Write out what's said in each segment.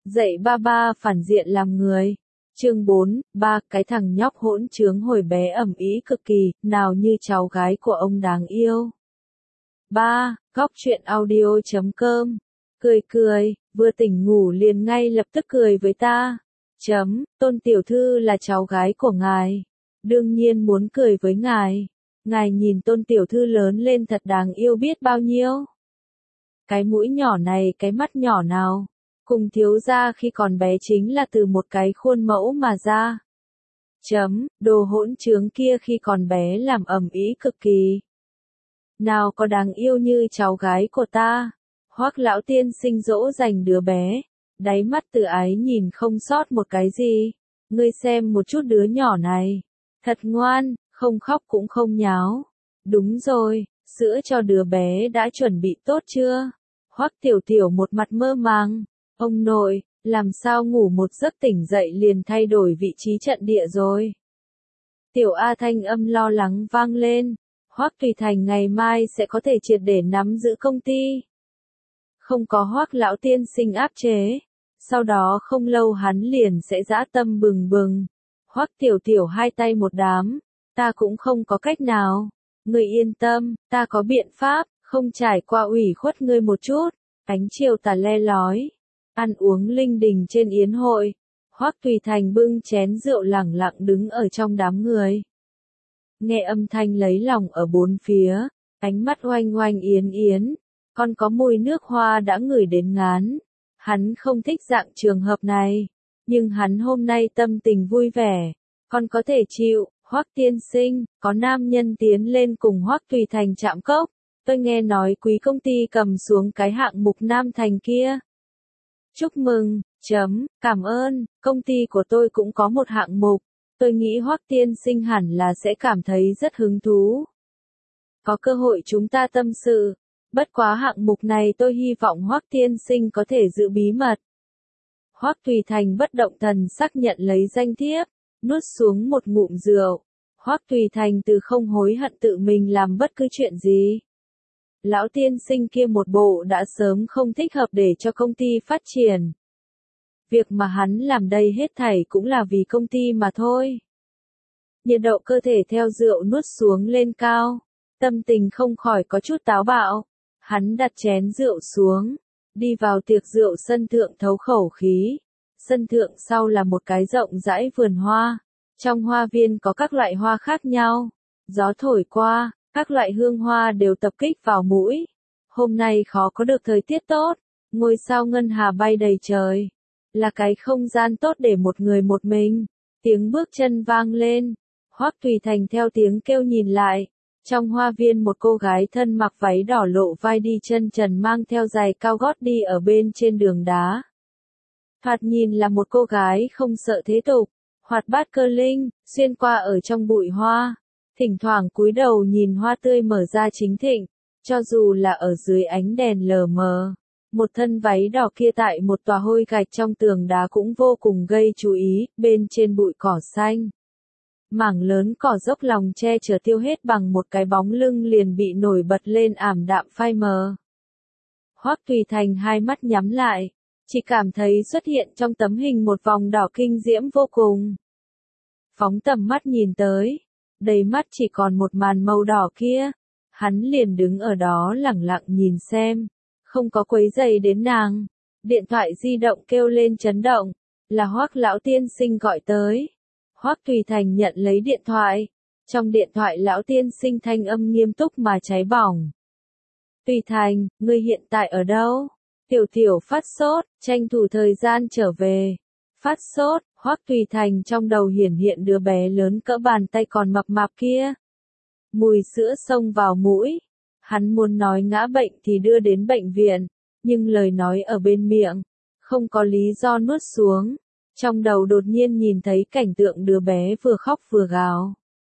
Dạy ba ba phản diện làm người. Chương 4, ba cái thằng nhóc hỗn trướng hồi bé ầm ĩ cực kỳ, nào như cháu gái của ông đáng yêu. 3. Góc truyện audio.com. Cười cười, vừa tỉnh ngủ liền ngay lập tức cười với ta. Tôn tiểu thư là cháu gái của ngài. Đương nhiên muốn cười với ngài. Ngài nhìn tôn tiểu thư lớn lên thật đáng yêu biết bao nhiêu. Cái mũi nhỏ này cái mắt nhỏ nào. Cùng thiếu gia khi còn bé chính là từ một cái khuôn mẫu mà ra. Đồ hỗn trướng kia khi còn bé làm ầm ĩ cực kỳ. Nào có đáng yêu như cháu gái của ta. Hoắc lão tiên sinh dỗ dành đứa bé. Đáy mắt từ ái nhìn không sót một cái gì. Ngươi xem một chút đứa nhỏ này. Thật ngoan, không khóc cũng không nháo. Đúng rồi, sữa cho đứa bé đã chuẩn bị tốt chưa? Hoắc tiểu tiểu một mặt mơ màng. Ông nội, làm sao ngủ một giấc tỉnh dậy liền thay đổi vị trí trận địa rồi? Tiểu A thanh âm lo lắng vang lên. Hoắc Tùy Thành ngày mai sẽ có thể triệt để nắm giữ công ty. Không có Hoắc lão tiên sinh áp chế. Sau đó không lâu hắn liền sẽ dã tâm bừng bừng. Hoắc tiểu tiểu hai tay một đám. Ta cũng không có cách nào. Ngươi yên tâm, ta có biện pháp, không trải qua ủy khuất ngươi một chút. Ánh chiều tà le lói. Ăn uống linh đình trên yến hội. Hoắc Tùy Thành bưng chén rượu lẳng lặng đứng ở trong đám người. Nghe âm thanh lấy lòng ở bốn phía, ánh mắt oanh oanh yến yến, còn có mùi nước hoa đã ngửi đến ngán. Hắn không thích dạng trường hợp này, nhưng hắn hôm nay tâm tình vui vẻ, còn có thể chịu. Hoắc tiên sinh, có nam nhân tiến lên cùng Hoắc Tùy Thành chạm cốc. Tôi nghe nói quý công ty cầm xuống cái hạng mục Nam Thành kia. Chúc mừng, cảm ơn, công ty của tôi cũng có một hạng mục. Tôi nghĩ Hoắc tiên sinh hẳn là sẽ cảm thấy rất hứng thú. Có cơ hội chúng ta tâm sự. Bất quá hạng mục này tôi hy vọng Hoắc tiên sinh có thể giữ bí mật. Hoắc Tùy Thành bất động thần sắc nhận lấy danh thiếp, nuốt xuống một ngụm rượu. Hoắc Tùy Thành từ không hối hận tự mình làm bất cứ chuyện gì. Lão tiên sinh kia một bộ đã sớm không thích hợp để cho công ty phát triển. Việc mà hắn làm đây hết thảy cũng là vì công ty mà thôi. Nhiệt độ cơ thể theo rượu nuốt xuống lên cao. Tâm tình không khỏi có chút táo bạo. Hắn đặt chén rượu xuống. Đi vào tiệc rượu sân thượng thấu khẩu khí. Sân thượng sau là một cái rộng rãi vườn hoa. Trong hoa viên có các loại hoa khác nhau. Gió thổi qua, các loại hương hoa đều tập kích vào mũi. Hôm nay khó có được thời tiết tốt. Ngôi sao ngân hà bay đầy trời. Là cái không gian tốt để một người một mình. Tiếng bước chân vang lên. Hoắc Tùy Thành theo tiếng kêu nhìn lại. Trong hoa viên một cô gái thân mặc váy đỏ lộ vai đi chân trần mang theo giày cao gót đi ở bên trên đường đá. Thoạt nhìn là một cô gái không sợ thế tục, hoạt bát cơ linh, xuyên qua ở trong bụi hoa. Thỉnh thoảng cúi đầu nhìn hoa tươi mở ra chính thịnh, cho dù là ở dưới ánh đèn lờ mờ. Một thân váy đỏ kia tại một tòa hôi gạch trong tường đá cũng vô cùng gây chú ý, bên trên bụi cỏ xanh. Mảng lớn cỏ dốc lòng che chở tiêu hết bằng một cái bóng lưng liền bị nổi bật lên ảm đạm phai mờ. Hoắc Tùy Thành hai mắt nhắm lại, chỉ cảm thấy xuất hiện trong tấm hình một vòng đỏ kinh diễm vô cùng. Phóng tầm mắt nhìn tới, đầy mắt chỉ còn một màn màu đỏ kia, hắn liền đứng ở đó lẳng lặng nhìn xem, không có quấy rầy đến nàng. Điện thoại di động kêu lên chấn động, là Hoắc lão tiên sinh gọi tới. Hoắc Tùy Thành nhận lấy điện thoại, trong điện thoại lão tiên sinh thanh âm nghiêm túc mà cháy bỏng. Tùy Thành, ngươi hiện tại ở đâu? Tiểu tiểu phát sốt, tranh thủ thời gian trở về. Phát sốt, Hoắc Tùy Thành trong đầu hiển hiện đứa bé lớn cỡ bàn tay còn mập mạp kia. Mùi sữa xông vào mũi. Hắn muốn nói ngã bệnh thì đưa đến bệnh viện, nhưng lời nói ở bên miệng, không có lý do nuốt xuống. Trong đầu đột nhiên nhìn thấy cảnh tượng đứa bé vừa khóc vừa gào.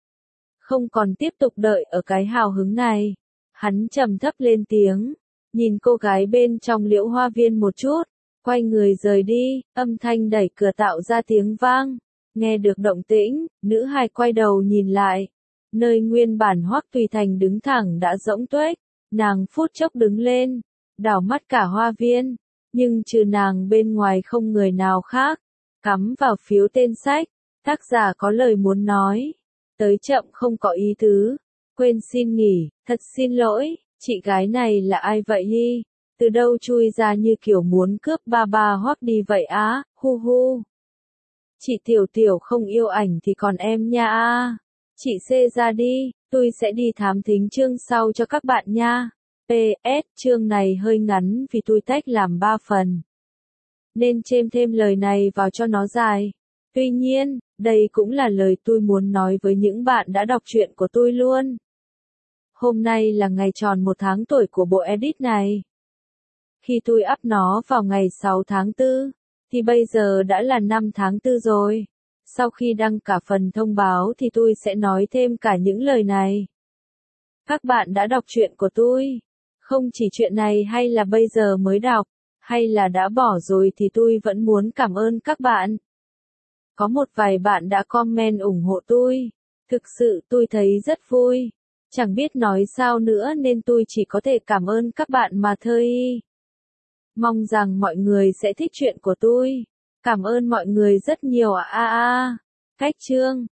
Không còn tiếp tục đợi ở cái hào hứng này. Hắn trầm thấp lên tiếng, nhìn cô gái bên trong liễu hoa viên một chút, quay người rời đi, âm thanh đẩy cửa tạo ra tiếng vang. Nghe được động tĩnh, nữ hài quay đầu nhìn lại. Nơi nguyên bản Hoắc Tùy Thành đứng thẳng đã rỗng tuếch, nàng phút chốc đứng lên, đảo mắt cả hoa viên. Nhưng trừ nàng bên ngoài không người nào khác. Cắm vào phiếu tên sách. Tác giả có lời muốn nói. Tới chậm không có ý tứ. Quên xin nghỉ, thật xin lỗi, chị gái này là ai vậy hi? Từ đâu chui ra như kiểu muốn cướp ba ba hoắc đi vậy á, hu hu. Chị Tiểu Tiểu không yêu ảnh thì còn em nha a. Chị xê ra đi, tôi sẽ đi thám thính chương sau cho các bạn nha. PS, chương này hơi ngắn vì tôi tách làm 3 phần. Nên chêm thêm lời này vào cho nó dài. Tuy nhiên, đây cũng là lời tôi muốn nói với những bạn đã đọc truyện của tôi luôn. Hôm nay là ngày tròn 1 tháng tuổi của bộ edit này. Khi tôi up nó vào ngày 6 tháng 4, thì bây giờ đã là 5 tháng 4 rồi. Sau khi đăng cả phần thông báo thì tôi sẽ nói thêm cả những lời này. Các bạn đã đọc truyện của tôi. Không chỉ chuyện này hay là bây giờ mới đọc, hay là đã bỏ rồi thì tôi vẫn muốn cảm ơn các bạn. Có một vài bạn đã comment ủng hộ tôi. Thực sự tôi thấy rất vui. Chẳng biết nói sao nữa nên tôi chỉ có thể cảm ơn các bạn mà thôi. Mong rằng mọi người sẽ thích chuyện của tôi. Cảm ơn mọi người rất nhiều Cách chương